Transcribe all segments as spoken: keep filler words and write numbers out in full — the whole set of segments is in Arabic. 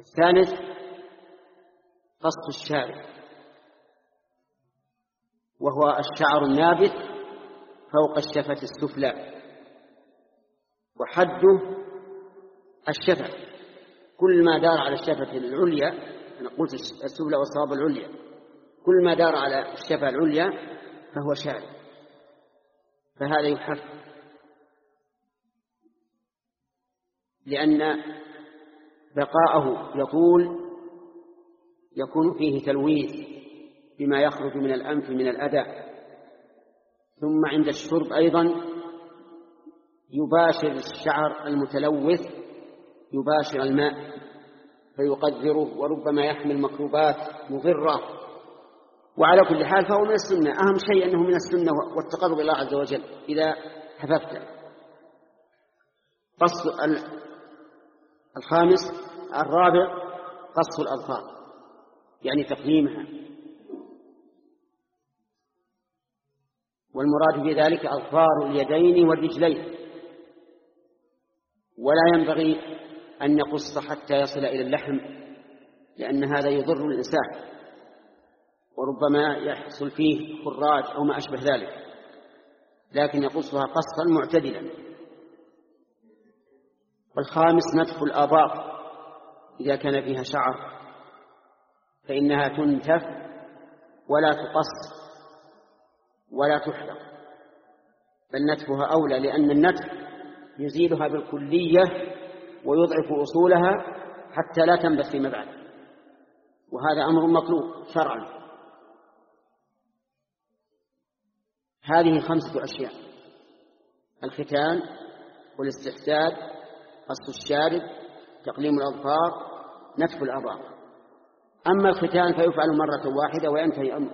الثالث قص الشارب، وهو الشعر النابت فوق الشفة السفلى، وحده الشفة، كل ما دار على الشفة العليا، أنا قلت السفلى والصواب العليا، كل ما دار على الشفة العليا فهو شارب، فهذا يحف، لأن بقاءه يطول يكون فيه تلويث بما يخرج من الأنف من الأذى. ثم عند الشرب أيضا يباشر الشعر المتلوث يباشر الماء فيقذره، وربما يحمل ميكروبات مضرة. وعلى كل حال فهو من السنة، أهم شيء أنه من السنة والتقرب إلى الله عز وجل إذا حففت. قص الخامس الرابع قص الأظفار، يعني تقليمها، والمراد بذلك أظفار اليدين والرجلين، ولا ينبغي أن يقص حتى يصل إلى اللحم، لأن هذا يضر الإنسان وربما يحصل فيه خراج أو ما أشبه ذلك، لكن يقصها قصا معتدلا. والخامس نتف الآباط إذا كان فيها شعر فإنها تنتف ولا تقص ولا تحلق، بل نتفها أولى، لأن النتف يزيلها بالكلية ويضعف أصولها حتى لا تنبت فيما بعد، وهذا أمر مطلوب شرعا. هذه خمسة أشياء: الختان والاستحداد، قص الشارب، تقليم الأظفار، نتف الآباط. أما الختان فيفعل مرة واحدة وينتهي أمره.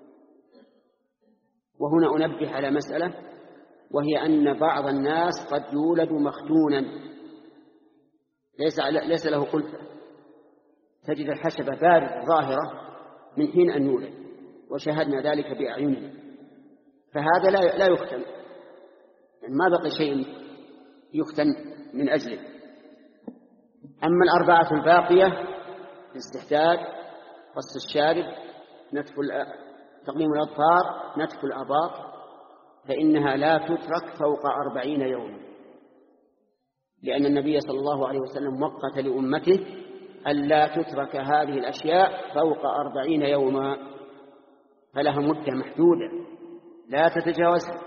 وهنا أنبه على مسألة، وهي أن بعض الناس قد يولد مختونا ليس, ليس له قلفة، تجد الحشبة باردة ظاهرة من حين أن يولد، وشاهدنا ذلك بأعيننا، فهذا لا لا يختن، يعني ما بقي شيء يختن من أجله. أما الأربعة الباقية: الاستحداد، قص الشارب، نتف تقليم الأظفار، نتف الآباط، فإنها لا تترك فوق أربعين يوما، لأن النبي صلى الله عليه وسلم وقت لأمته ألا تترك هذه الأشياء فوق أربعين يوما، فلها مدة محدودة لا تتجاوزها.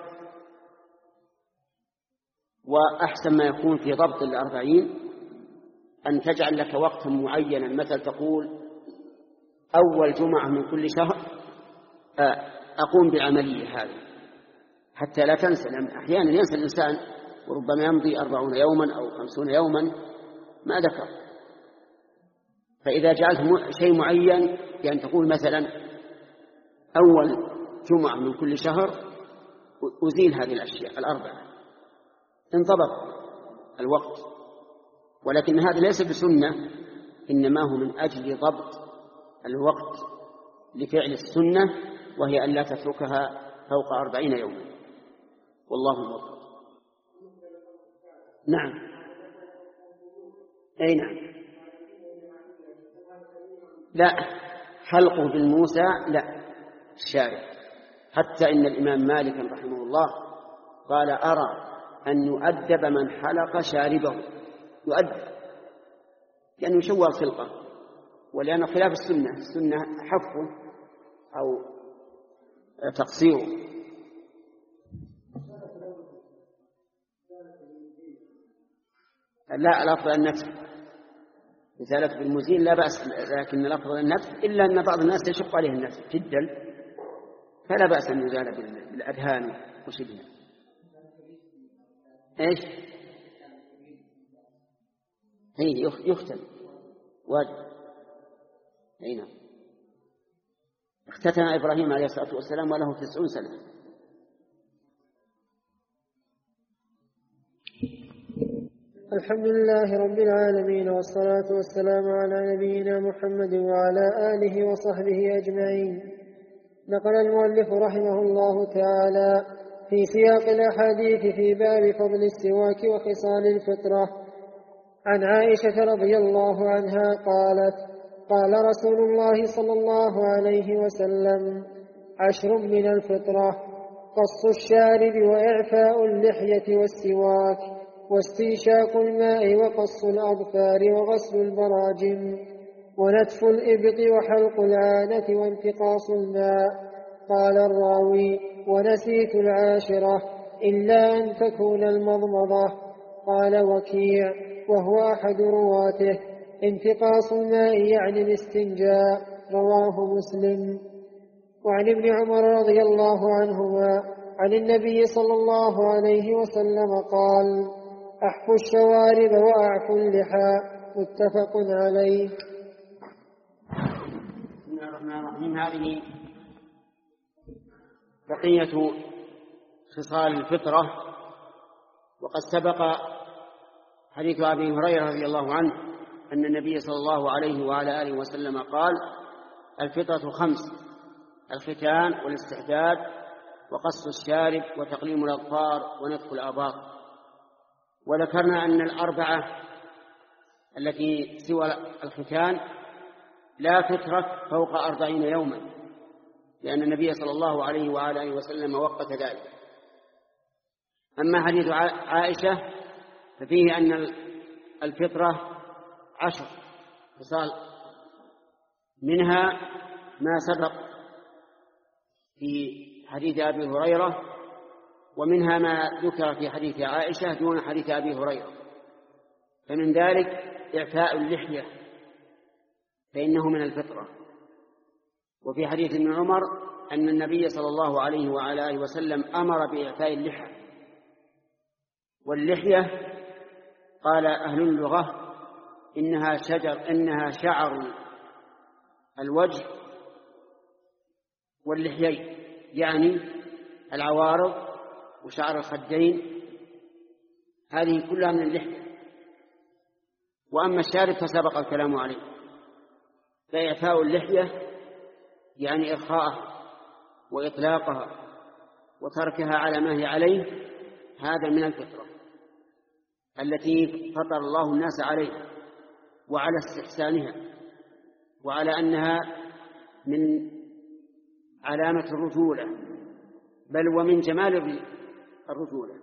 وأحسن ما يكون في ضبط الأربعين أن تجعل لك وقتا معينا، مثل تقول أول جمعة من كل شهر أقوم بعملية هذه، حتى لا تنسى، لأن أحيانا ينسى الإنسان وربما يمضي أربعون يوما أو خمسون يوما ما ذكر. فإذا جعلت شيء معين، يعني تقول مثلا أول جمعة من كل شهر أزيل هذه الأشياء الأربعة، انضبط الوقت. ولكن هذا ليس بسنة، إنما هو من أجل ضبط الوقت لفعل السنة، وهي أن لا تتركها فوق أربعين يوما، والله موفق. نعم، أي نعم. لا، حلقه بالموسى لا، الشارع. حتى إن الإمام مالك رحمه الله قال: أرى أن يؤدب من حلق شاربه، يؤدب لأنه يشوه الخلقة، ولأنه خلاف السنة، السنة حفه أو تقصيره. لا، الأفضل النتف، إزالة بالمزيل لا بأس، لكن الأفضل النتف، إلا أن بعض الناس يشق عليه النتف جدا، فلا بأس أن يزال بالأدهان وشبهها. إيش؟ هي يختن واجب. أي نعم. اختتن إبراهيم عليه الصلاة والسلام وله تسعون سنة. الحمد لله رب العالمين، والصلاة والسلام على نبينا محمد وعلى آله وصحبه أجمعين. نقل المؤلف رحمه الله تعالى في سياق الأحاديث في باب فضل السواك وخصال الفطرة عن عائشة رضي الله عنها قالت: قال رسول الله صلى الله عليه وسلم: عشر من الفطرة: قص الشارب وإعفاء اللحية والسواك واستنشاق الماء وقص الأظفار وغسل البراجم ونتف الإبط وحلق العانة وانتقاص الماء. قال الراوي: ونسيت العاشرة إلا أن تكون المضمضة. قال وكيع وهو أحد رواته: انتقاص الماء يعني الاستنجاء. رواه مسلم. وعن ابن عمر رضي الله عنهما عن النبي صلى الله عليه وسلم قال: أحفوا الشوارب وأعفوا اللحى. متفق عليه. بسم الله الرحمن الرحيم. هذه بقية خصال الفطرة. وقد سبق حديث أبي هريرة رضي الله عنه أن النبي صلى الله عليه وعلى آله وسلم قال: الفطرة خمس: الختان والاستحداد وقص الشارب وتقليم الأظفار ونتف الآباط. وذكرنا أن الأربعة التي سوى الختان لا تترك فوق أربعين يوما، لأن النبي صلى الله عليه وعلى آله وسلم وقت ذلك. أما حديث عائشة ففيه أن الفطرة عشر خصال، منها ما سبق في حديث أبي هريرة، ومنها ما ذكر في حديث عائشة دون حديث أبي هريرة. فمن ذلك إعفاء اللحية فإنه من الفطرة. وفي حديث ابن عمر أن النبي صلى الله عليه وعلى آله وسلم أمر بإعفاء اللحى. واللحية قال أهل اللغة إنها شجر إنها شعر الوجه واللحيين، يعني العوارض وشعر الخدين، هذه كلها من اللحية. وأما الشارب فسبق الكلام عليه. فإعفاء اللحية يعني إرخاءها وإطلاقها وتركها على ما هي عليه، هذا من الفطرة التي فطر الله الناس عليها وعلى استحسانها، وعلى أنها من علامة الرجولة، بل ومن جمال الرجولة.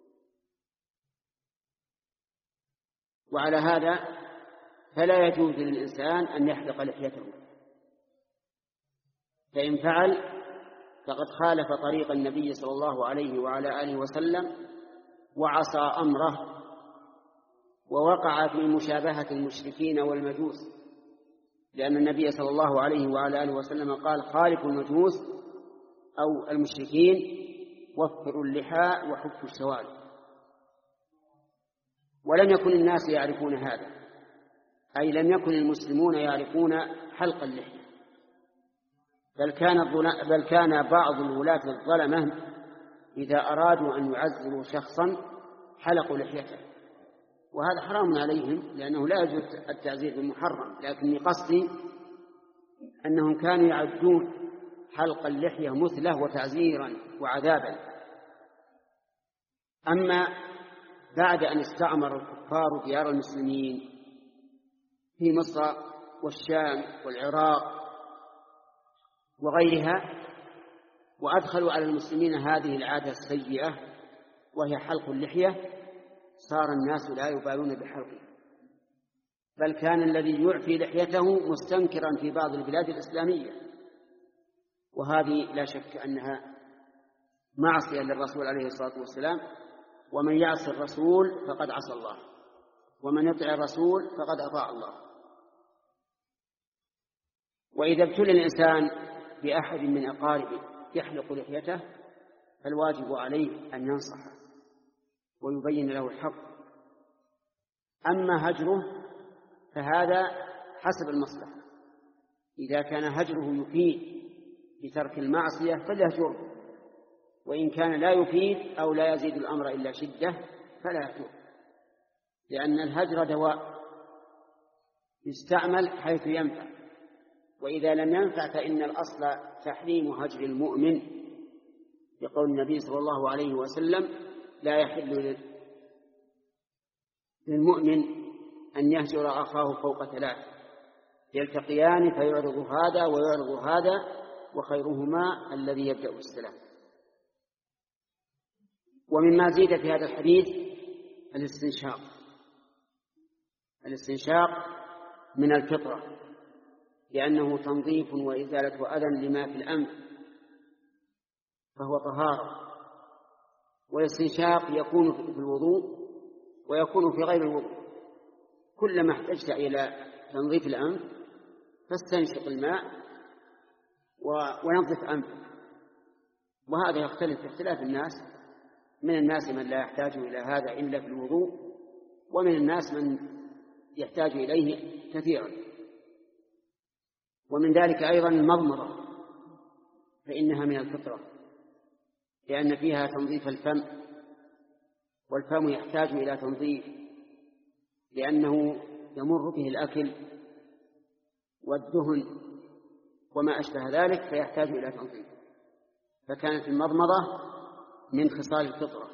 وعلى هذا فلا يجوز للإنسان أن يحلق لحيته، فإن فعل فقد خالف طريق النبي صلى الله عليه وعلى آله وسلم وعصى أمره، ووقع في مشابهة المشركين والمجوس، لأن النبي صلى الله عليه وعلى آله وسلم قال: خالفوا المجوس أو المشركين وفروا اللحى وحفوا الشوارب. ولم يكن الناس يعرفون هذا، أي لم يكن المسلمون يعرفون حلق اللحية، بل كان بل كان بعض الولاة الظلمة إذا أرادوا أن يعزلوا شخصا حلقوا لحيته، وهذا حرام عليهم لأنه لا يجوز التعزير بالمحرم. لكن قصدي أنهم كانوا يعدون حلق اللحية مثله وتعزيرا وعذابا. أما بعد أن استعمر الكفار ديار المسلمين في مصر والشام والعراق وغيرها، وأدخلوا على المسلمين هذه العادة السيئة وهي حلق اللحية، صار الناس لا يبالون بحلقه، بل كان الذي يعفي لحيته مستنكرا في بعض البلاد الإسلامية، وهذه لا شك أنها معصية للرسول عليه الصلاة والسلام. ومن يعصي الرسول فقد عصى الله، ومن يطع الرسول فقد أطاع الله. وإذا ابتلي الإنسان بأحد من أقاربه يحلق لحيته فالواجب عليه أن ينصحه ويبين له الحق. أما هجره فهذا حسب المصلحة، إذا كان هجره يفيد بترك المعصية فليهجره، وإن كان لا يفيد أو لا يزيد الأمر إلا شدة فلا يهجره، لأن الهجر دواء يستعمل حيث ينفع، وإذا لم ينفع فإن الأصل تحريم هجر المؤمن، يقول النبي صلى الله عليه وسلم: لا يحل للمؤمن أن يهجر أخاه فوق ثلاث يلتقيان فيعرض هذا ويعرض هذا وخيرهما الذي يبدأ بالسلام. ومما زيد في هذا الحديث الاستنشاق الاستنشاق من الفطرة، لأنه تنظيف وإزالة أذى لما في الأنف فهو طهارة. والاستنشاق يكون في الوضوء ويكون في غير الوضوء. كلما احتجت إلى تنظيف الأنف فاستنشق الماء ونظف أنفك. وهذا يختلف باختلاف الناس، من الناس من لا يحتاج إلى هذا إلا في الوضوء، ومن الناس من يحتاج إليه كثيرا. ومن ذلك أيضا المضمضة، فإنها من الفطرة، لأن فيها تنظيف الفم، والفم يحتاج إلى تنظيف لأنه يمر به الأكل والدهن وما أشبه ذلك، فيحتاج إلى تنظيف. فكانت المضمضة من خصال الفطرة.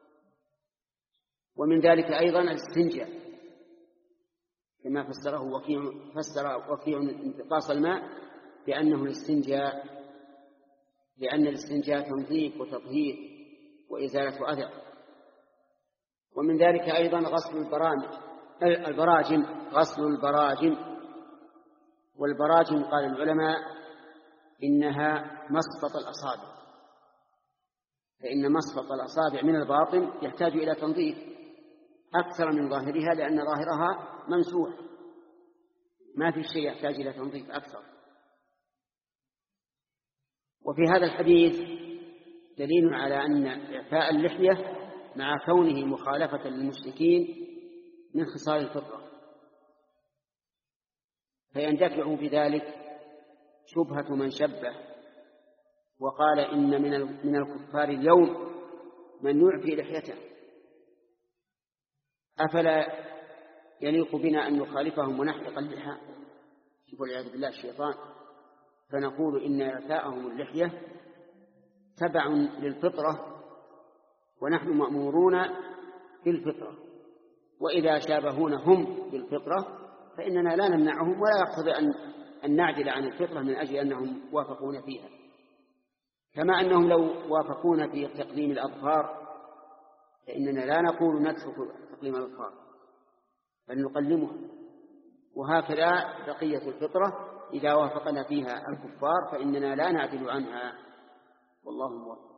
ومن ذلك أيضا الاستنجاء كما فسره وكيع فسر وكيع انتقاص الماء بأنه الاستنجاء، لأن الاستنجاء تنظيف وتطهير وإزالة أذى. ومن ذلك أيضا غسل البرامج البراجم غسل البراجم والبراجم قال العلماء إنها مسقط الأصابع، فإن مسقط الأصابع من الباطن يحتاج إلى تنظيف أكثر من ظاهرها، لأن ظاهرها ممسوح ما في شيء يحتاج إلى تنظيف أكثر. وفي هذا الحديث دليل على أن إعفاء اللحية مع كونه مخالفة للمشركين من خصال الفطرة، فيندفع بذلك شبهة من شبه وقال إن من الكفار اليوم من يعفي لحيته، أفلا يليق بنا أن نخالفهم ونحلق اللحى؟ شوفوا والعياذ بالله الشيطان. فنقول إن إعفاءهم اللحية تبع للفطرة، ونحن مأمورون بالفطرة، وإذا شابهون هم بالفطرة فإننا لا نمنعهم، ولا يقتضي أن أن نعدل عن الفطرة من أجل أنهم وافقون فيها. كما أنهم لو وافقون في تقديم الأظفار فإننا لا نقول نترك تقديم الأظفار بل نقلمها. وهكذا بقية الفطرة إذا وافقنا فيها الكفار فإننا لا نعدل عنها، والله موفق.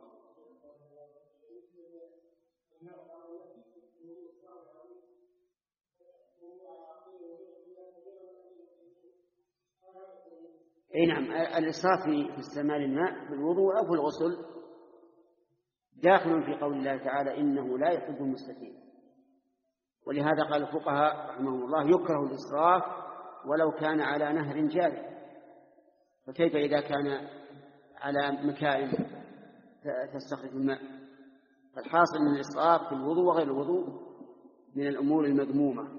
اي نعم، الإسراف في استعمال الماء بالوضوء أو في الغسل داخل في قول الله تعالى إنه لا يحب المسرفين. ولهذا قال الفقهاء رحمهم الله يكره الإسراف ولو كان على نهر جاري، فكيف إذا كان على مكان تستخرج الماء؟ فالحاصل من الإسراف في الوضوء وغير الوضوء من الأمور المذمومة.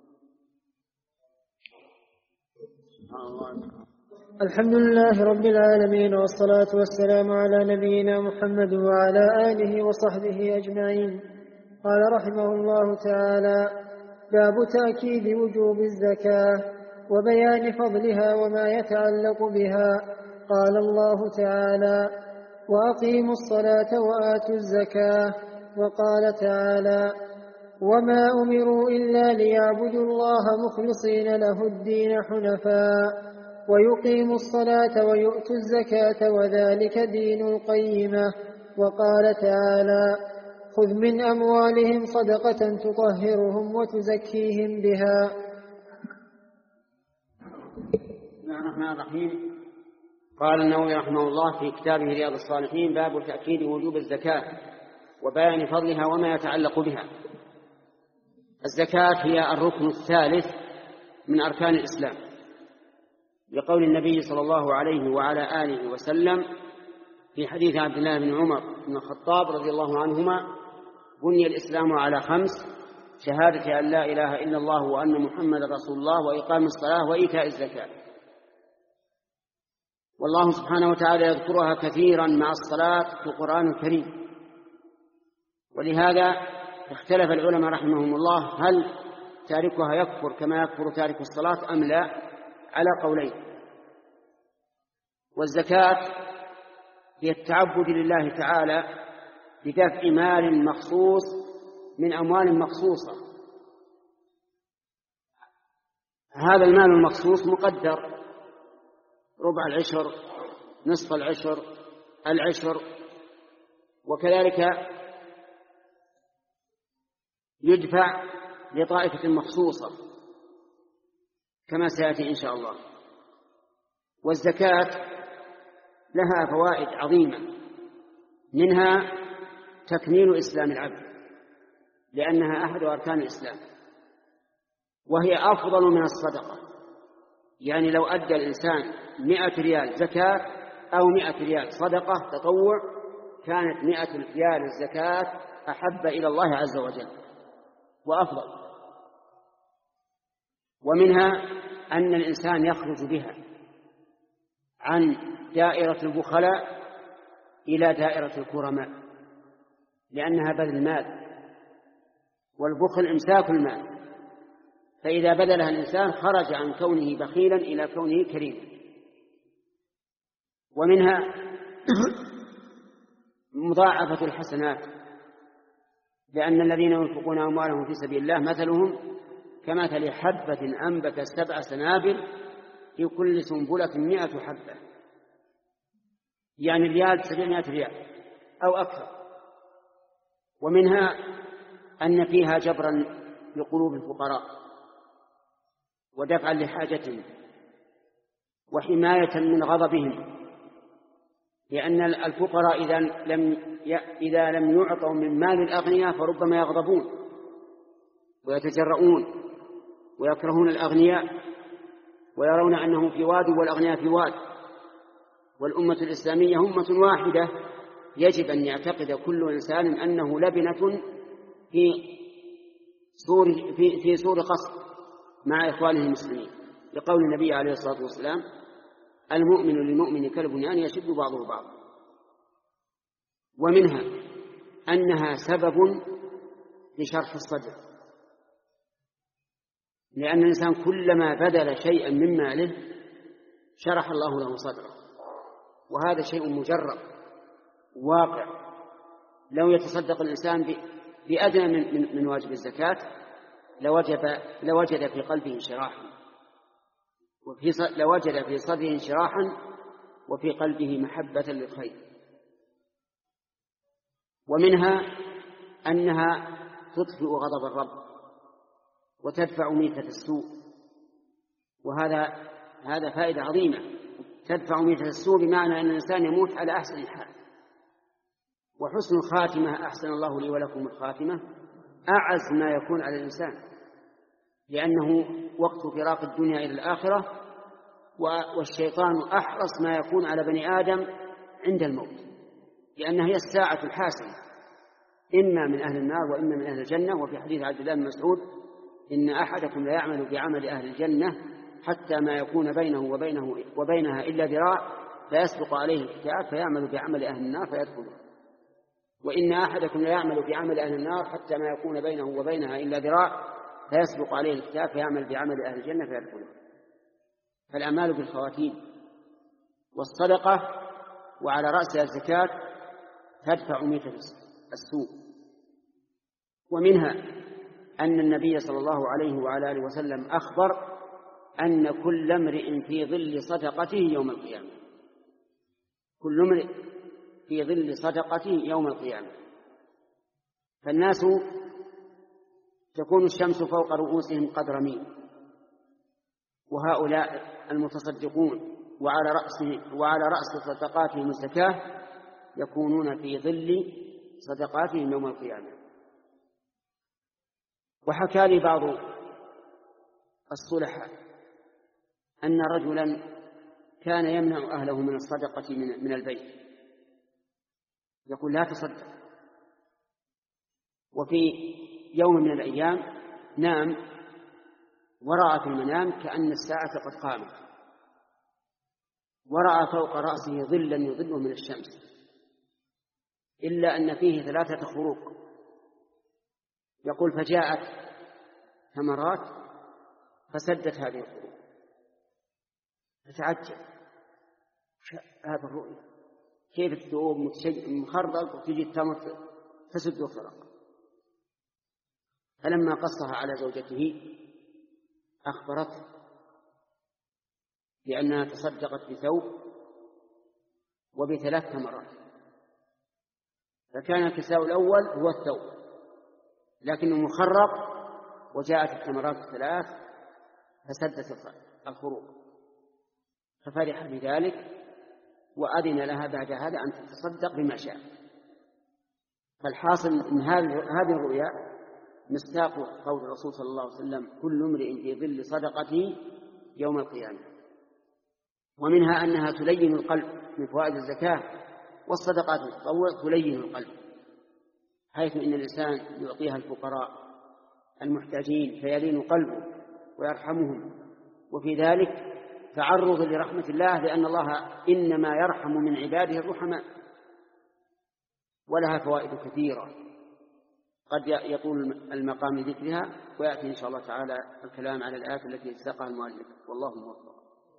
الله. الحمد لله رب العالمين، والصلاة والسلام على نبينا محمد وعلى آله وصحبه أجمعين. قال رحمه الله تعالى: باب تأكيد وجوب الزكاة وبيان فضلها وما يتعلق بها. قال الله تعالى: وأقيموا الصلاة وآتوا الزكاة. وقال تعالى: وما أمروا إلا ليعبدوا الله مخلصين له الدين حنفاء ويقيموا الصلاة ويؤتوا الزكاة وذلك دين القيمة. وقال تعالى: خذ من أموالهم صدقة تطهرهم وتزكيهم بها. بسم الله الرحمن الرحيم. قال النووي رحمه الله في كتابه رياض الصالحين: باب تأكيد وجوب الزكاة وبيان فضلها وما يتعلق بها. الزكاة هي الركن الثالث من أركان الإسلام، لقول النبي صلى الله عليه وعلى آله وسلم في حديث عبد الله بن عمر بن الخطاب رضي الله عنهما: بني الإسلام على خمس: شهادة أن لا إله إلا الله وأن محمد رسول الله وإقام الصلاة وإيتاء الزكاة. والله سبحانه وتعالى يذكرها كثيرا مع الصلاة في القرآن الكريم. ولهذا اختلف العلماء رحمهم الله هل تاركها يكفر كما يكفر تارك الصلاة أم لا؟ على قولين. والزكاة هي التعبد لله تعالى بدفع مال مخصوص من أموال مخصوصة. هذا المال المخصوص مقدر: ربع العشر، نصف العشر، العشر، وكذلك يدفع لطائفة مخصوصة كما سيأتي إن شاء الله. والزكاة لها فوائد عظيمة، منها تكميل إسلام العبد لأنها أحد أركان الإسلام، وهي أفضل من الصدقة. يعني لو أدى الإنسان مئة ريال زكاة أو مئة ريال صدقة تطوع كانت مئة ريال الزكاة أحب إلى الله عز وجل وأفضل. ومنها أن الإنسان يخرج بها عن دائرة البخلاء إلى دائرة الكرماء، لأنها بذل المال، والبخل إمساك المال، فإذا بذلها الإنسان خرج عن كونه بخيلا إلى كونه كريما. ومنها مضاعفة الحسنات، لأن الذين ينفقون أموالهم في سبيل الله مثلهم كمثل حبة أنبت سبع سنابل في كل سنبلة مئة حبة، يعني ريال سبعمائة ريال أو أكثر. ومنها أن فيها جبرا لقلوب الفقراء ودفعا لحاجتهم وحماية من غضبهم، لأن الفقراء إذا لم إذا لم يعطوا من مال الأغنياء فربما يغضبون ويتجرؤون ويكرهون الأغنياء ويرون أنهم في واد والأغنياء في واد. والأمة الإسلامية أمة واحدة، يجب أن يعتقد كل إنسان أنه لبنة في سور في, في سور قصر مع إخوانه المسلمين، لقول النبي عليه الصلاة والسلام: المؤمن للمؤمن كالبنيان يشد بعضه بعضا. ومنها أنها سبب لشرح الصدر، لأن الإنسان كلما بذل شيئا من ماله شرح الله له صدره، وهذا شيء مجرب واقع. لو يتصدق الإنسان بأدنى من, من, من واجب الزكاة لوجد, لوجد في قلبه انشراحا، وفي لوجد في صدره انشراحا وفي قلبه محبة للخير. ومنها أنها تطفئ غضب الرب وتدفع ميتة السوء، وهذا هذا فائدة عظيمة. تدفع ميتة السوء بمعنى أن الإنسان يموت على أحسن الحال. وحسن الخاتمة، أحسن الله لي ولكم الخاتمة، أعز ما يكون على الإنسان، لأنه وقت فراق الدنيا إلى الآخرة، والشيطان أحرص ما يكون على بني آدم عند الموت، لأنها هي الساعة الحاسمة، إما من أهل النار وإما من أهل الجنة. وفي حديث عبد الله بن مسعود: إن أحدكم لا يعمل بعمل أهل الجنة حتى ما يكون بينه وبينه وبينها إلا ذراع فيسبق عليه الكتاب فيعمل بعمل أهل النار فيدخله، وإن أحدكم لا يعمل بعمل أهل النار حتى ما يكون بينه وبينها إلا ذراع فيسبق عليه الكتاب فيعمل بعمل أهل الجنة فيدخله. فالأعمال بالخواتيم. والصدقة وعلى رأسها الزكاة تدفع ميتة السوء. ومنها أن النبي صلى الله عليه وعلى آله وسلم أخبر أن كل امرئ في ظل صدقته يوم القيامة، كل امرئ في ظل صدقته يوم القيامة. فالناس تكون الشمس فوق رؤوسهم قدر ميل، وهؤلاء المتصدقون وعلى رأس وعلى رأس صدقاتهم الزكاة يكونون في ظل صدقاتهم يوم القيامة. وحكى لي بعض الصلحاء أن رجلا كان يمنع أهله من الصدقة من البيت، يقول: لا تصدق. وفي يوم من الأيام نام ورأى في المنام كأن الساعة قد قامت، ورأى فوق رأسه ظلا يظله من الشمس، إلا أن فيه ثلاثة خروق. يقول: فجاءت ثمرات فسدت هذه القلوب. فتعجب هذا الرؤيا، كيف الثوب مخرق وتجي التمر تسد وفرق. فلما قصها على زوجته أخبرته بأنها تصدقت بثوب وبثلاث ثمرات، فكان الكساء الأول هو الثوب لكنه مخرق، وجاءت الثمرات الثلاث فسدت الخروق، ففرح بذلك وأذن لها بعد هذا أن تتصدق بما شاء. فالحاصل من هذه الرؤيا مصداق قول الرسول صلى الله عليه وسلم: كل امرئ في ظل صدقته يوم القيامة. ومنها أنها تلين القلب من فوائد الزكاة، والصدقات التطوع تلين القلب، حيث إن الإنسان يعطيها الفقراء المحتاجين فيلين قلبه ويرحمهم، وفي ذلك تعرض لرحمة الله، لأن الله إنما يرحم من عباده الرحماء. ولها فوائد كثيرة قد يطول المقام ذكرها، ويأتي إن شاء الله تعالى الكلام على الآيات التي ساقها المؤلف، والله موفق.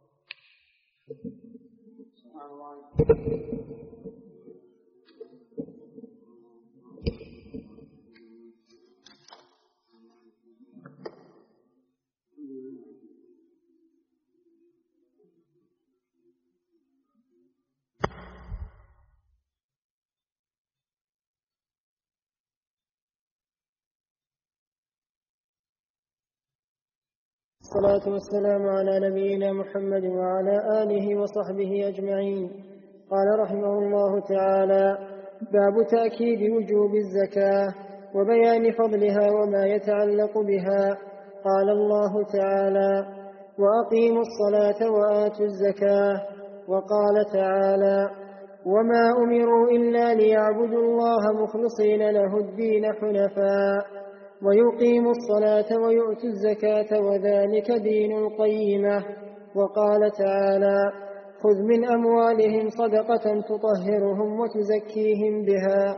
الصلاة والسلام على نبينا محمد وعلى آله وصحبه أجمعين. قال رحمه الله تعالى: باب تأكيد وجوب الزكاة وبيان فضلها وما يتعلق بها. قال الله تعالى: وأقيموا الصلاة وآتوا الزكاة. وقال تعالى: وما أمروا إلا ليعبدوا الله مخلصين له الدين حنفاء ويقيموا الصلاة ويؤتوا الزكاة وذلك دين القيمة. وقال تعالى: خذ من أموالهم صدقة تطهرهم وتزكيهم بها.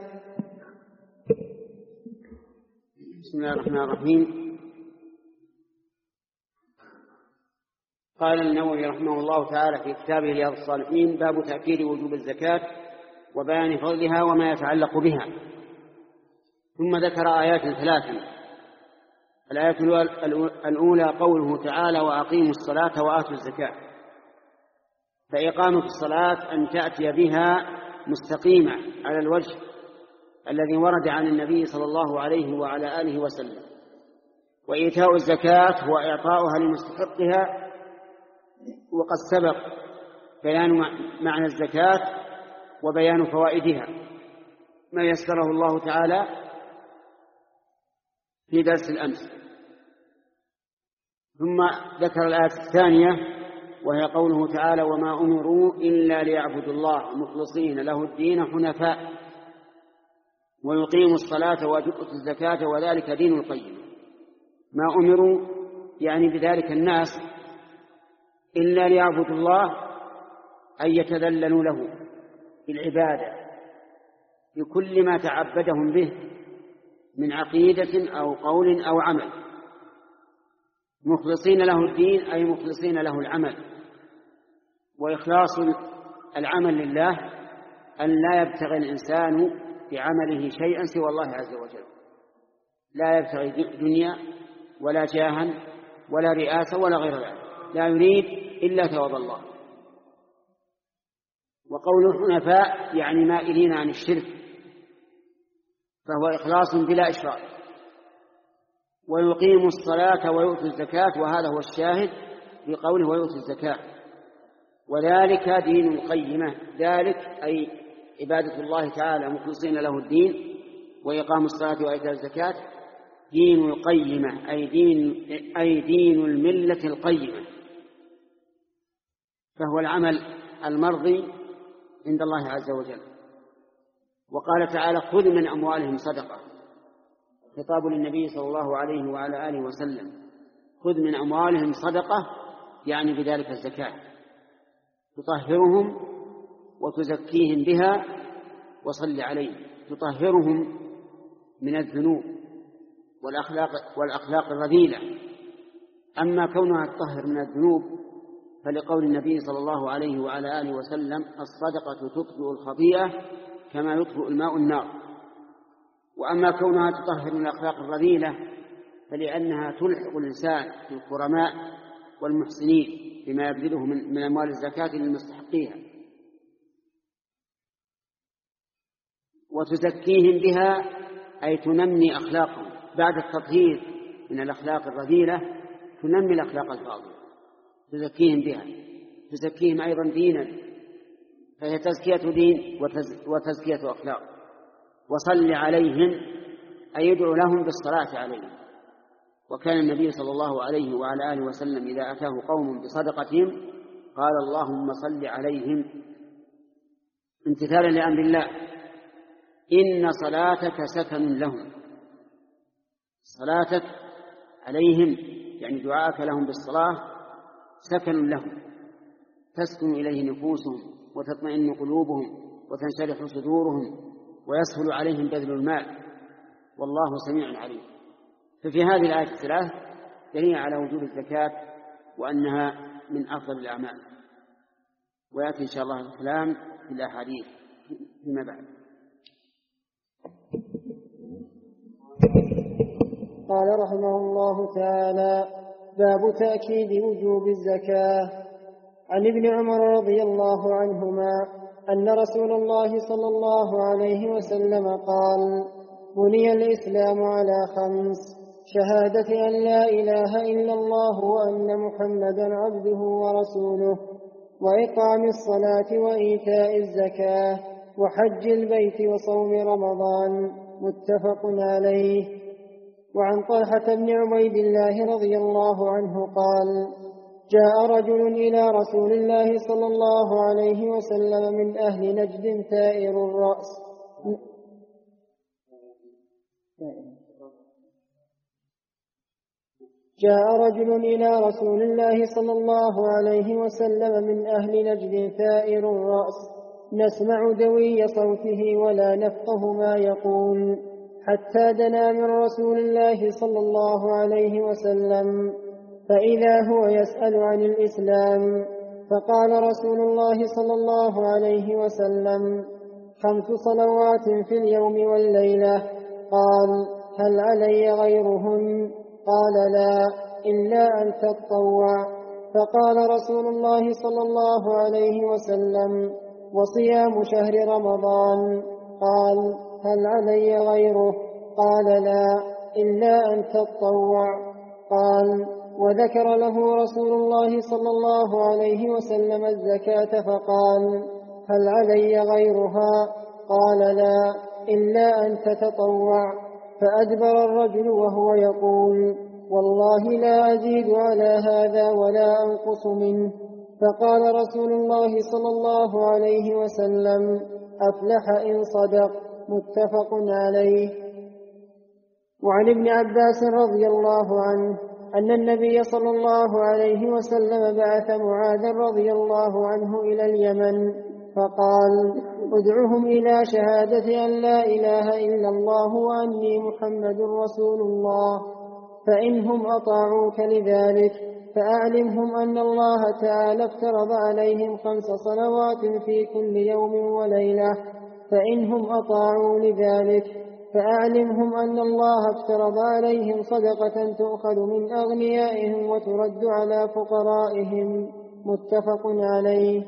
بسم الله الرحمن الرحيم. قال النووي رحمه الله تعالى في كتابه رياض الصالحين: باب تأكيد وجوب الزكاة وبيان فضلها وما يتعلق بها. ثم ذكر آيات ثلاثا. الآية الأولى قوله تعالى: وأقيموا الصلاة وآتوا الزكاة. فإقامة الصلاة أن تأتي بها مستقيمة على الوجه الذي ورد عن النبي صلى الله عليه وعلى آله وسلم. وإيتاء الزكاة هو إعطاؤها لمستحقها، وقد سبق بيان معنى الزكاة وبيان فوائدها ما يسره الله تعالى في درس الأمس. ثم ذكر الآية الثانية وهي قوله تعالى: وما أمروا إلا ليعبدوا الله مخلصين له الدين حنفاء ويقيموا الصلاة ويؤتوا الزكاة وذلك دين القيم. ما أمروا يعني بذلك الناس إلا ليعبدوا الله، أن يتذللوا له بالعبادة بكل ما تعبدهم به من عقيدة أو قول أو عمل، مخلصين له الدين أي مخلصين له العمل. وإخلاص العمل لله أن لا يبتغي الإنسان بعمله شيئا سوى الله عز وجل، لا يبتغي دنيا ولا جاها ولا رئاسة ولا غير ذلك، لا يريد إلا ثواب الله. وقول الحنفاء يعني مائلين عن الشرك، فهو إخلاص بلا إشراك. ويقيموا الصلاة ويؤتوا الزكاة، وهذا هو الشاهد في قوله ويؤتوا الزكاة وذلك دين القيمة. ذلك أي عبادة الله تعالى مخلصين له الدين وإقام الصلاة وإيتاء الزكاة دين القيمة أي دين, أي دين الملة القيمة، فهو العمل المرضي عند الله عز وجل. وقال تعالى: خذ من أموالهم صدقة، خطاب للنبي صلى الله عليه وعلى آله وسلم. خذ من أموالهم صدقة يعني بذلك الزكاة، تطهرهم وتزكيهم بها، وصل عليهم، تطهرهم من الذنوب والأخلاق, والأخلاق الرذيلة. أما كونها تطهر من الذنوب فلقول النبي صلى الله عليه وعلى آله وسلم: الصدقة تطفئ الخطيئة كما يطفئ الماء النار. وأما كونها تطهر من الأخلاق الرذيلة فلأنها تلحق الإنسان بالكرماء والمحسنين بما يبذله من أموال الزكاة للمستحقيها، وتزكيهم بها أي تنمي أخلاقهم. بعد التطهير من الأخلاق الرذيلة تنمي الأخلاق الفاضلة، تزكيهم بها، تزكيهم أيضا دينا، فهي تزكية دين وتزكية أخلاق. وصل عليهم أي يدعو لهم بالصلاة عليهم. وكان النبي صلى الله عليه وعلى آله وسلم إذا أتاه قوم بصدقتهم قال: اللهم صل عليهم، امتثالا لأمر الله: إن صلاتك سكن لهم. صلاتك عليهم يعني دعاءك لهم بالصلاة سكن لهم، تسكن إليه نفوسهم وتطمئن قلوبهم وتنشرح صدورهم ويسهل عليهم بذل المال، والله سميع عليم. ففي هذه الآية الثلاث دليل على وجوب الزكاة وأنها من أفضل الأعمال، ويأتي إن شاء الله الكلام في الأحاديث فيما بعد. قال رحمه الله تعالى: باب تأكيد وجوب الزكاة. عن ابن عمر رضي الله عنهما أن رسول الله صلى الله عليه وسلم قال: بني الإسلام على خمس: شهادة أن لا إله إلا الله وأن محمدا عبده ورسوله، وإقام الصلاة وإيتاء الزكاة، وحج البيت وصوم رمضان. متفق عليه. وعن طلحة بن عبيد الله رضي الله عنه قال: جاء رجل إلى رسول الله صلى الله عليه وسلم من أهل نجد ثائر الرأس جاء رجل إلى رسول الله صلى الله عليه وسلم من أهل نجد ثائر الرأس، نسمع دوي صوته ولا نفقه ما يقول، حتى دنا من رسول الله صلى الله عليه وسلم، فإذا هو يسأل عن الإسلام، فقال رسول الله صلى الله عليه وسلم: خمس صلوات في اليوم والليلة. قال: هل علي غيرهن؟ قال: لا، إلا أن تتطوع. فقال رسول الله صلى الله عليه وسلم: وصيام شهر رمضان. قال: هل علي غيره؟ قال: لا، إلا أن تتطوع. قال: وذكر له رسول الله صلى الله عليه وسلم الزكاة فقال: هل علي غيرها؟ قال: لا، إلا أن تتطوع. فأدبر الرجل وهو يقول: والله لا أزيد على هذا ولا أنقص منه. فقال رسول الله صلى الله عليه وسلم: أفلح إن صدق. متفق عليه. وعن ابن عباس رضي الله عنه أن النبي صلى الله عليه وسلم بعث معاذا رضي الله عنه إلى اليمن فقال: ادعهم إلى شهادة أن لا إله إلا الله وأني محمد رسول الله، فإنهم أطاعوك لذلك فأعلمهم أن الله تعالى افترض عليهم خمس صلوات في كل يوم وليلة، فإنهم أطاعوا لذلك فأعلمهم أن الله افترض عليهم صدقة تؤخذ من أغنيائهم وترد على فقرائهم. متفق عليه.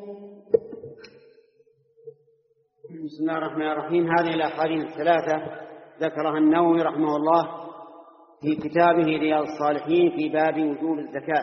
بسم الله الرحمن الرحيم. هذه الأحاديث الثلاثة ذكرها النووي رحمه الله في كتابه رياض الصالحين في باب وجوب الزكاة.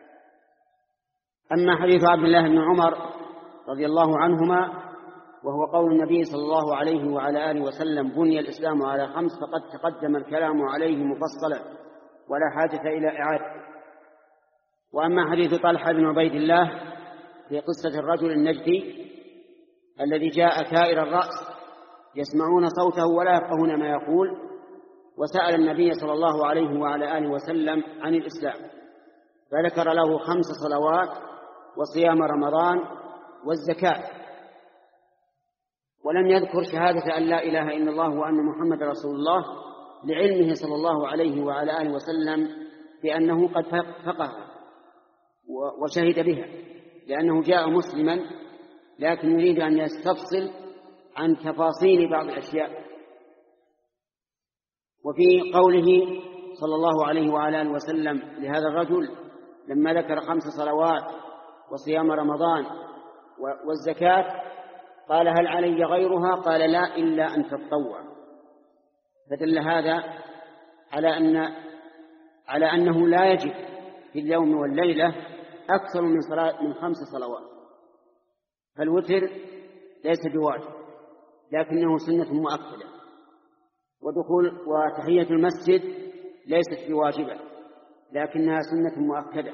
أما حديث عبد الله بن عمر رضي الله عنهما وهو قول النبي صلى الله عليه وعلى آله وسلم: بني الإسلام على خمس، فقد تقدم الكلام عليه مفصلا ولا حاجة إلى إعادة. وأما حديث طلحة بن عبيد الله في قصة الرجل النجدي الذي جاء ثائر الرأس يسمعون صوته ولا يفقهون ما يقول، وسأل النبي صلى الله عليه وعلى آله وسلم عن الإسلام، فذكر له خمس صلوات وصيام رمضان والزكاة، ولم يذكر شهادة أن لا إله إلا الله وأن محمد رسول الله لعلمه صلى الله عليه وعلى آله وسلم بأنه قد فقه وشهد بها، لأنه جاء مسلما لكن يريد أن يستفصل عن تفاصيل بعض الأشياء. وفي قوله صلى الله عليه وعلى آله وسلم لهذا الرجل لما ذكر خمس صلوات وصيام رمضان والزكاة قال هل علي غيرها؟ قال لا إلا أن تتطوع. فدل هذا على أن على أنه لا يجب في اليوم والليلة أكثر من صلاة من خمس صلوات. فالوتر ليس بواجب لكنه سنة مؤكدة، ودخول وتحية المسجد ليست بواجبة لكنها سنة مؤكدة،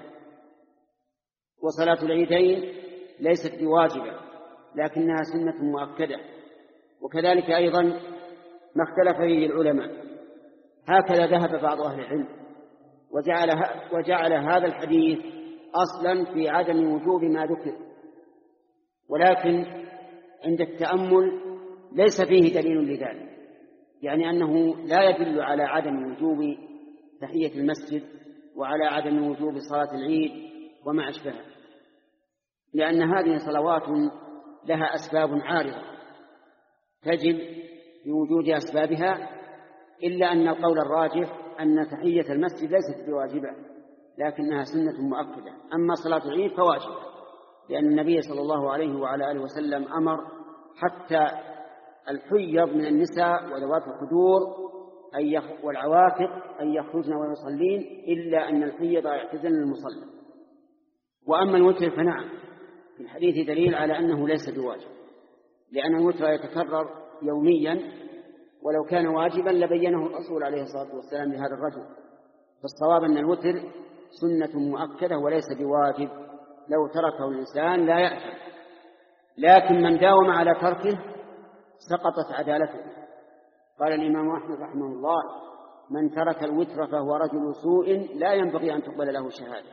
وصلاة العيدين ليست بواجبة لكنها سنة مؤكدة، وكذلك أيضا ما اختلف فيه العلماء. هكذا ذهب بعض أهل العلم وجعل, وجعل هذا الحديث أصلا في عدم وجوب ما ذكر، ولكن عند التأمل ليس فيه دليل لذلك، يعني أنه لا يدل على عدم وجوب تحية المسجد وعلى عدم وجوب صلاة العيد وما أشبهها، لأن هذه صلوات لها أسباب عارضة تجب بوجود أسبابها، إلا أن القول الراجح أن تحية المسجد ليست بواجبة لكنها سنة مؤكدة. أما صلاة العيد فواجبة، لأن النبي صلى الله عليه وعلى آله وسلم أمر حتى الحيض من النساء وذوات الخدور والعواتق أن يخرجن ويصلين إلا أن الحيض يعتزلن المصلى. وأما الوتر فنعم في الحديث دليل على أنه ليس بواجب، لأن الوتر يتكرر يوميا، ولو كان واجبا لبينه الرسول عليه الصلاة والسلام لهذا الرجل. فالصواب أن الوتر سنة مؤكدة وليس بواجب، لو تركه الإنسان لا يأثم، لكن من داوم على تركه سقطت عدالته. قال الإمام أحمد رحمه الله من ترك الوتر فهو رجل سوء لا ينبغي أن تقبل له شهادة.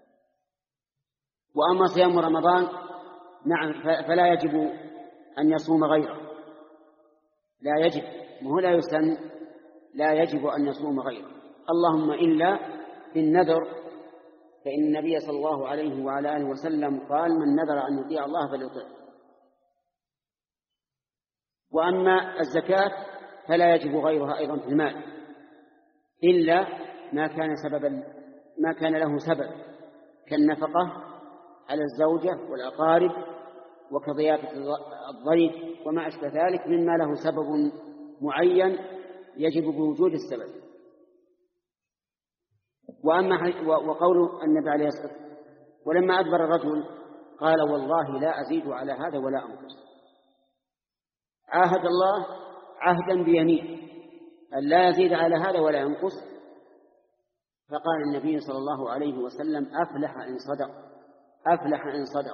وأما صيام رمضان نعم فلا يجب أن يصوم غيره، لا يجب، وهو لا يسن، لا يجب أن يصوم غيره، اللهم إلا في النذر، فإن النبي صلى الله عليه وعلى آله وسلم قال من نذر أن يطيع الله فليطيعه. وأما الزكاة فلا يجب غيرها أيضا في المال إلا ما كان سببا ما كان له سبب كالنفقة على الزوجة والأقارب وكضيافة الضيف وما أشبه ذلك مما له سبب معين يجب بوجود السبب. وأما وقول النبي عليه الصلاة والسلام ولما أدبر الرجل قال والله لا أزيد على هذا ولا أنقص، عاهد الله عهدا بيمين أن لا يزيد على هذا ولا ينقص، فقال النبي صلى الله عليه وسلم أفلح إن صدق، أفلح إن صدق.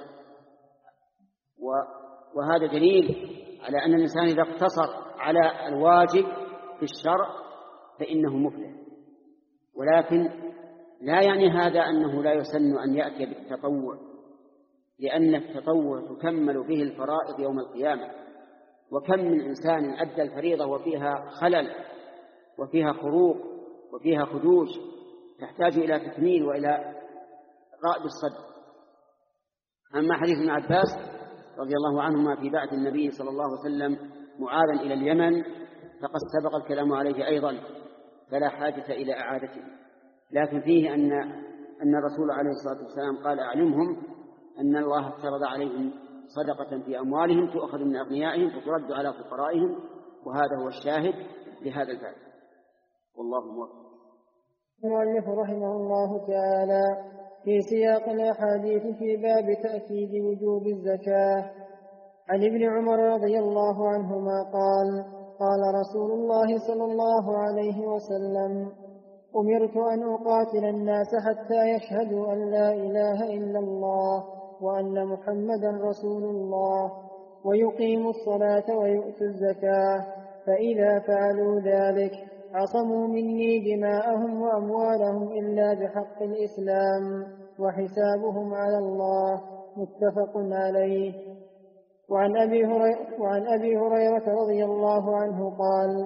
وهذا دليل على أن الإنسان إذا اقتصر على الواجب في الشرع فإنه مفلح، ولكن لا يعني هذا أنه لا يسن أن يأتي بالتطوع، لأن التطوع تكمل به الفرائض يوم القيامة، وكم من إنسان أدى الفريضة وفيها خلل وفيها خروق وفيها خدوش تحتاج إلى تكميل وإلى قائد الصدر. أما حديث ابن عباس رضي الله عنهما في بعث النبي صلى الله عليه وسلم معاذا إلى اليمن فقد سبق الكلام عليه أيضا فلا حاجة إلى إعادته، لكن فيه أن أن الرسول عليه الصلاة والسلام قال أعلمهم أن الله افترض عليهم صدقة في أموالهم تؤخذ من أغنيائهم فترد على فقرائهم، وهذا هو الشاهد لهذا الباب، والله موفق. المؤلف رحمه الله تعالى في سياق الأحاديث في باب تأكيد وجوب الزكاة عن ابن عمر رضي الله عنهما قال قال رسول الله صلى الله عليه وسلم أمرت أن أقاتل الناس حتى يشهدوا أن لا إله إلا الله وأن محمدا رسول الله ويقيموا الصلاة ويؤتوا الزكاة، فإذا فعلوا ذلك عصموا مني دماءهم وأموالهم إلا بحق الإسلام وحسابهم على الله، متفق عليه. وعن أبي هريرة, وعن أبي هريرة رضي الله عنه قال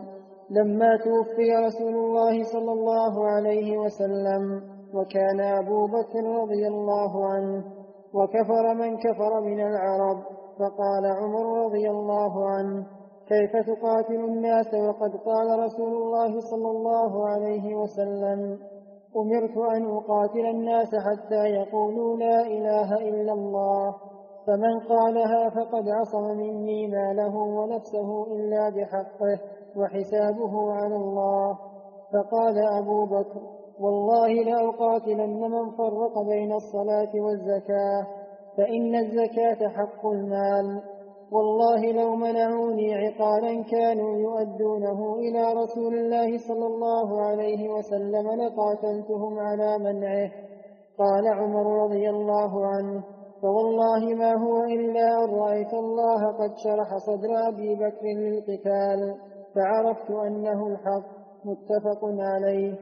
لما توفي رسول الله صلى الله عليه وسلم وكان أبو بكر رضي الله عنه وكفر من كفر من العرب، فقال عمر رضي الله عنه: كيف تقاتل الناس وقد قال رسول الله صلى الله عليه وسلم: أمرت أن أقاتل الناس حتى يقولوا لا إله إلا الله، فمن قالها فقد عصم مني ماله ونفسه إلا بحقه وحسابه على الله. فقال أبو بكر: والله لأقاتلن من فرق بين الصلاة والزكاة، فإن الزكاة حق المال، والله لو منعوني عقالا كانوا يؤدونه إلى رسول الله صلى الله عليه وسلم لقاتلتهم على منعه. قال عمر رضي الله عنه: فوالله ما هو إلا أن رأيت الله قد شرح صدر أبي بكر للقتال فعرفت أنه الحق. متفق عليه.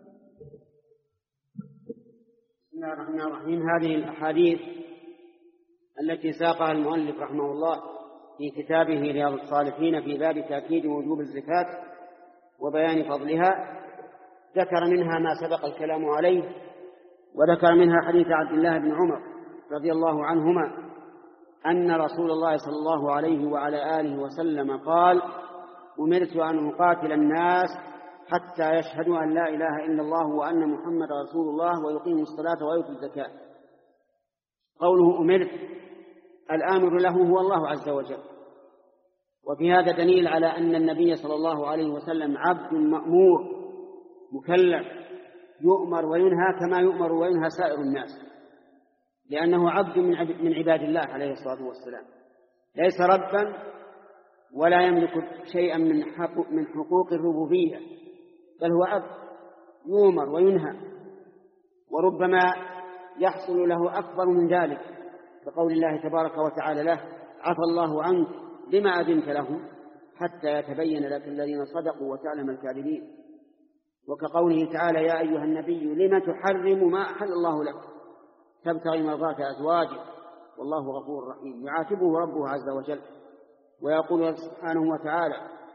بسم الله الرحمن الرحيم. هذه الأحاديث التي ساقها المؤلف رحمه الله في كتابه رياض الصالحين في باب تأكيد وجوب الزكاة وبيان فضلها، ذكر منها ما سبق الكلام عليه، وذكر منها حديث عبد الله بن عمر رضي الله عنهما أن رسول الله صلى الله عليه وعلى آله وسلم قال: أمرت أن أقاتل الناس حتى يشهدوا أن لا إله إلا الله وأن محمد رسول الله ويقيموا الصلاة ويؤتوا الزكاة. قوله أمرت، الآمر له هو الله عز وجل، وفي هذا دليل على أن النبي صلى الله عليه وسلم عبد مأمور مكلف يؤمر وينهى كما يؤمر وينهى سائر الناس، لأنه عبد من عباد الله عليه الصلاة والسلام، ليس ربا ولا يملك شيئا من حقوق الربوبية، بل هو عبد يؤمر وينهى، وربما يحصل له أكبر من ذلك، كقول الله تبارك وتعالى له: عفى الله عنك لما أذنت له حتى يتبين لك الذين صدقوا وتعلم الكاذبين. وكقوله تعالى: يا أيها النبي لما تحرم ما أحل الله لك تبتغي مرضات أزواجك والله غفور رحيم. يعاتبه ربه عز وجل ويقول سبحانه وتعالى: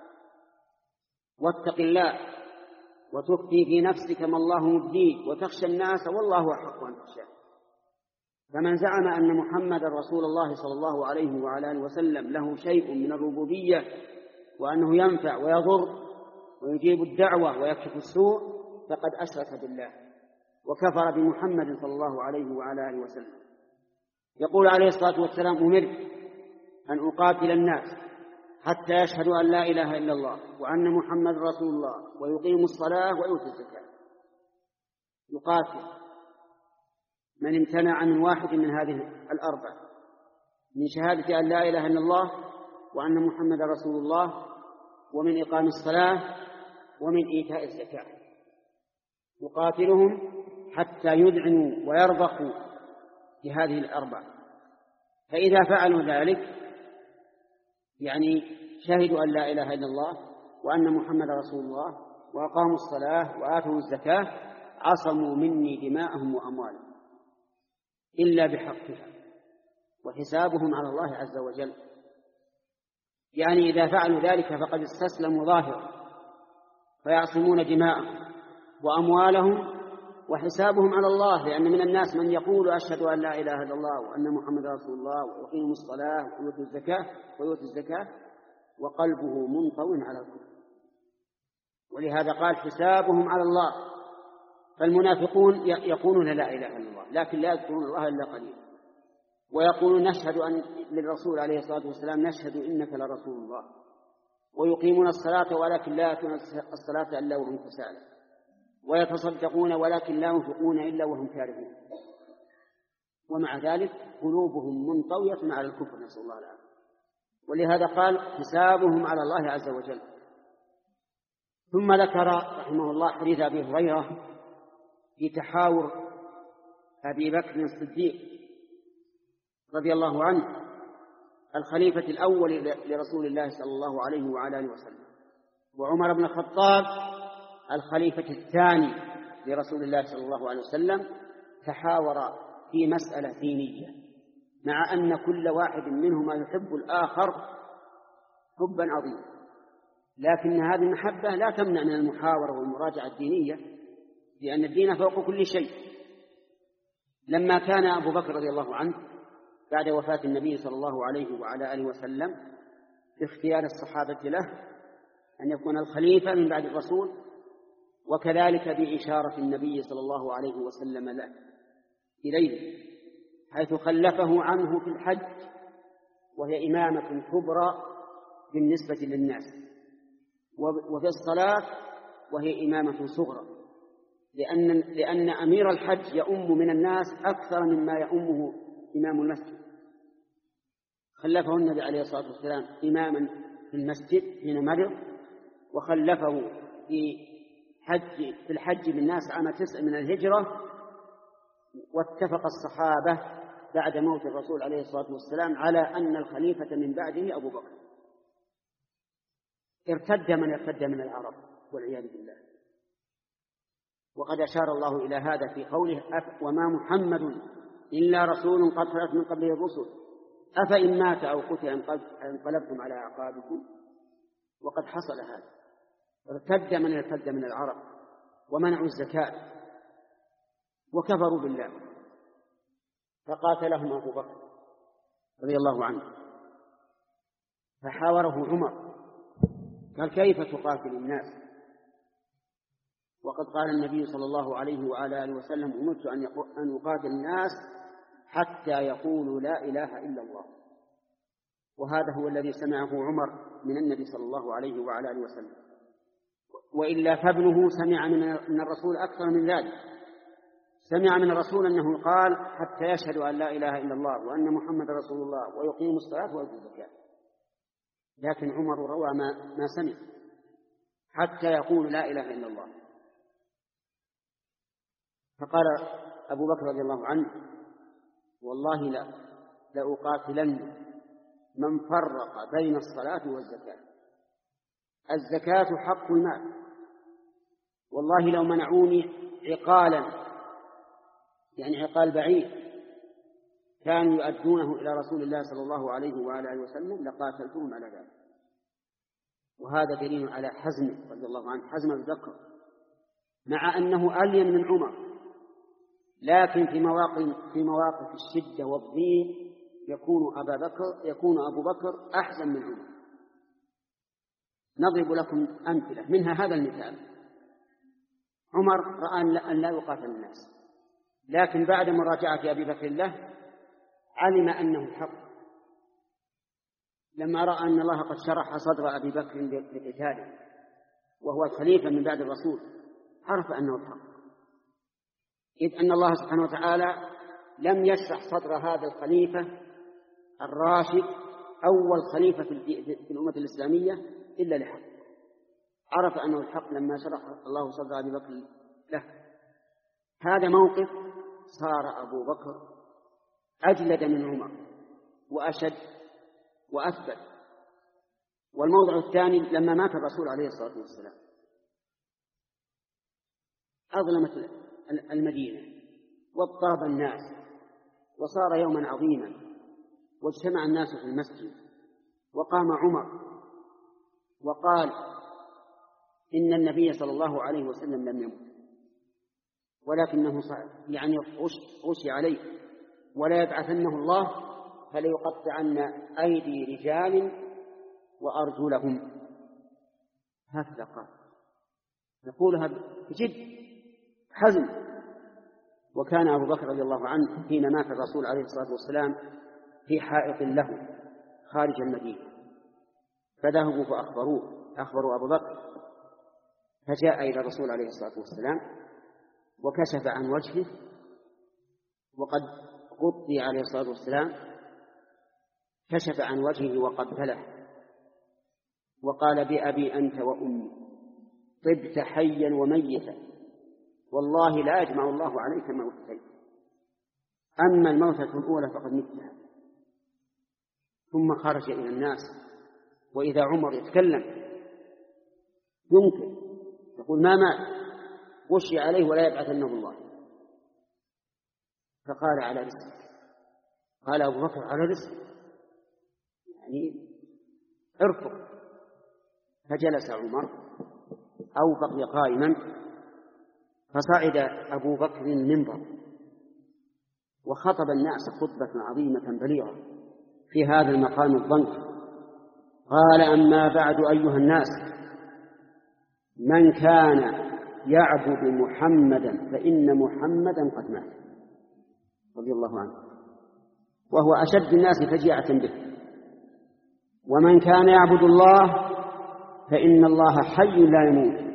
واتق الله وتخفي في نفسك ما الله مبديه وتخشى الناس والله أحق أن تخشاه. فمن زعم أن محمد رسول الله صلى الله عليه وعلى آله وسلم له شيء من الربوبية وأنه ينفع ويضر ويجيب الدعوة ويكشف السوء فقد أشرك بالله وكفر بمحمد صلى الله عليه وعلى آله وسلم. يقول عليه الصلاة والسلام: أمرت أن أقاتل الناس حتى يشهدوا أن لا إله إلا الله وأن محمد رسول الله ويقيموا الصلاة ويؤتوا الزكاة. يقاتل من امتنع من واحد من هذه الأربع، من شهادة أن لا إله إلا الله وأن محمد رسول الله ومن إقام الصلاة ومن إيتاء الزكاة. يقاتلهم حتى يذعنوا ويرضخوا في هذه الأربع، فإذا فعلوا ذلك يعني شهدوا أن لا إله إلا الله وأن محمد رسول الله وأقاموا الصلاة وآتوا الزكاة عصموا مني دماءهم وأموالهم إلا بحقها وحسابهم على الله عز وجل. يعني إذا فعلوا ذلك فقد استسلموا ظاهرا فيعصمون دماءهم وأموالهم وحسابهم على الله، لأن من الناس من يقول: أشهد أن لا إله إلا الله وأن محمد رسول الله ويقيم الصلاة ويؤتي الزكاة ويؤتي الزكاة وقلبه منطوٍ على الكفر. ولهذا قال: حسابهم على الله. فالمنافقون يقولون لا إله إلا الله لكن لا يذكرون الله إلا قليلا، ويقولون نشهد أن للرسول عليه الصلاة والسلام نشهد إنك لرسول الله، ويقيمون الصلاة ولكن لا يأتون الصلاة إلا وهم كسالى، ويتصدقون ولكن لا ينفقون إلا وهم كارهون، ومع ذلك قلوبهم منطوية على الكفر، نسأل الله العافية. ولهذا قال: حسابهم على الله عز وجل. ثم ذكر رحمه الله حديث أبي هريرة في تحاور أبي بكر الصديق رضي الله عنه الخليفة الأول لرسول الله صلى الله عليه وعلى آله وسلم، وعمر بن الخطاب الخليفة الثاني لرسول الله صلى الله عليه وسلم، تحاور في مسألة دينية، مع أن كل واحد منهما يحب الآخر حبا عظيما، لكن هذه المحبة لا تمنع من المحاورة والمراجعة الدينية، لأن الدين فوق كل شيء. لما كان أبو بكر رضي الله عنه بعد وفاة النبي صلى الله عليه وعلى آله وسلم باختيار الصحابة له أن يكون الخليفة من بعد الرسول، وكذلك بإشارة النبي صلى الله عليه وسلم له إليه، حيث خلفه عنه في الحج، وهي إمامة كبرى بالنسبة للناس، وفي الصلاة وهي إمامة صغرى، لأن, لأن أمير الحج يؤم من الناس أكثر مما يؤمه إمام المسجد. خلفه النبي عليه الصلاة والسلام إماما في المسجد حين مرض، وخلفه في حج في الحج بالناس عام تسع من الهجرة. واتفق الصحابة بعد موت الرسول عليه الصلاة والسلام على أن الخليفة من بعده أبو بكر. ارتد من ارتد من العرب والعياذ بالله. وقد أشار الله إلى هذا في قوله: وما محمد إلا رسول قد خلت من قبله الرسل أفإن مات أو قتل انقلبتم على أعقابكم. وقد حصل هذا، ارتد من ارتد من العرب ومنعوا الزكاة وكفروا بالله، فقاتلهم أبو بكر رضي الله عنه، فحاوره عمر قال: كيف تقاتل الناس وقد قال النبي صلى الله عليه وعلى آله وسلم: أمرت أن أقاتل الناس حتى يقولوا لا إله إلا الله. وهذا هو الذي سمعه عمر من النبي صلى الله عليه وعلى آله وسلم، وإلا فابنه سمع من الرسول أكثر من ذلك. سمع من الرسول أنه قال: حتى يشهد أن لا إله إلا الله وأن محمد رسول الله ويقيم الصلاة ويؤتي الزكاة. لكن عمر روى ما, ما سمع، حتى يقول لا إله إلا الله. فقال أبو بكر رضي الله عنه: والله لا لأقاتلن من فرق بين الصلاة والزكاة. الزكاة حق المال، والله لو منعوني عقالا، يعني عقال بعيد كانوا يؤدونه إلى رسول الله صلى الله عليه وعلى آله وسلم لقاتلتهم على ذلك. وهذا دليل على حزم رضي الله عنه، حزم أبي بكر، مع أنه ألين من عمر، لكن في مواقف في مواقف الشدة والضيق يكون أبا بكر يكون أبو بكر أحزم من عمر. نضرب لكم أمثلة منها هذا المثال: عمر رأى أن لا يقاتل الناس، لكن بعد مراجعة أبي بكر له علم أنه حق، لما رأى أن الله قد شرح صدر أبي بكر لقتاله وهو الخليفة من بعد الرسول، عرف أنه الحق، إذ أن الله سبحانه وتعالى لم يشرح صدر هذا الخليفة الراشد أول خليفة في الأمة الإسلامية إلا لحق. عرف أنه الحق لما شرح الله صدر أبي بكر له. هذا موقف صار أبو بكر أجلد من عمر وأشد وأثبت. والموضع الثاني لما مات الرسول عليه الصلاة والسلام أظلمت المدينة واضطرب الناس وصار يوما عظيما، واجتمع الناس في المسجد، وقام عمر وقال: إن النبي صلى الله عليه وسلم لم يمت، ولكنه يعني غشي عليه، ولا يبعثنه الله فليقطعن أيدي رجال وأرجلهم. هكذا قال، نقولها بجد حزم. وكان أبو بكر رضي الله عنه حين مات الرسول عليه الصلاة والسلام في حائط له خارج المدينة، فذهبوا فأخبروه أخبروا أبو بكر، فجاء إلى الرسول عليه الصلاة والسلام وكشف عن وجهه، وقد غطي عليه الصلاة والسلام، كشف عن وجهه وقبله وقال: بأبي أنت وأمي طبت حيا وميتا، والله لا يجمع الله عليك موتتين، أما الموتة الأولى فقد متها. ثم خرج إلى الناس، وإذا عمر يتكلم يمكن يقول: ما مات، غشي عليه ولا يبعثنه الله. فقال: على رسلك. قال أبو بكر: على رسلك، يعني ارفق. فجلس عمر أو بقي قائما، فصعد أبو بكر المنبر وخطب الناس خطبة عظيمة بليغة في هذا المقام الضنك. قال: أما بعد أيها الناس، من كان يعبد محمدا فإن محمدا قد مات، رضي الله عنه، وهو أشد الناس فجيعة به. ومن كان يعبد الله فإن الله حي لا يموت.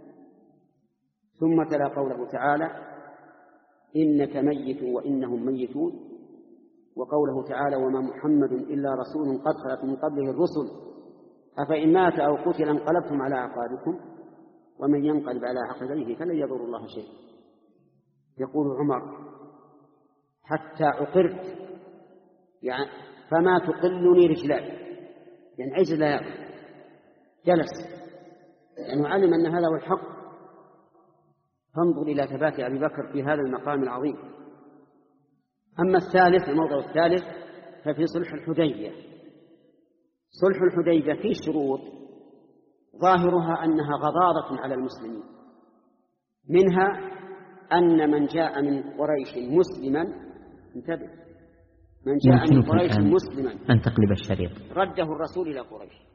ثم تلا قوله تعالى: إنك ميت وإنهم ميتون، وقوله تعالى: وما محمد إلا رسول قد خلت من قبله الرسل أفإن مات أو قتل انقلبتم على أعقابكم ومن ينقلب على عقبيه فلن يضر الله شيئا. يقول عمر: حتى عقرت، يعني فما تقلني رجلاي، يعني عجز لا يأكل. جلس لأنه يعني علم أن هذا هو الحق. فانظر إلى ثبات أبي بكر في هذا المقام العظيم. أما الثالث، الموضع الثالث، ففي صلح الحديبية. صلح الحديبية فيه شروط ظاهرها أنها غضاضة على المسلمين، منها أن من جاء من قريش مسلما، انتبه، من جاء من قريش مسلما أن تقلب الشريط رده الرسول إلى قريش،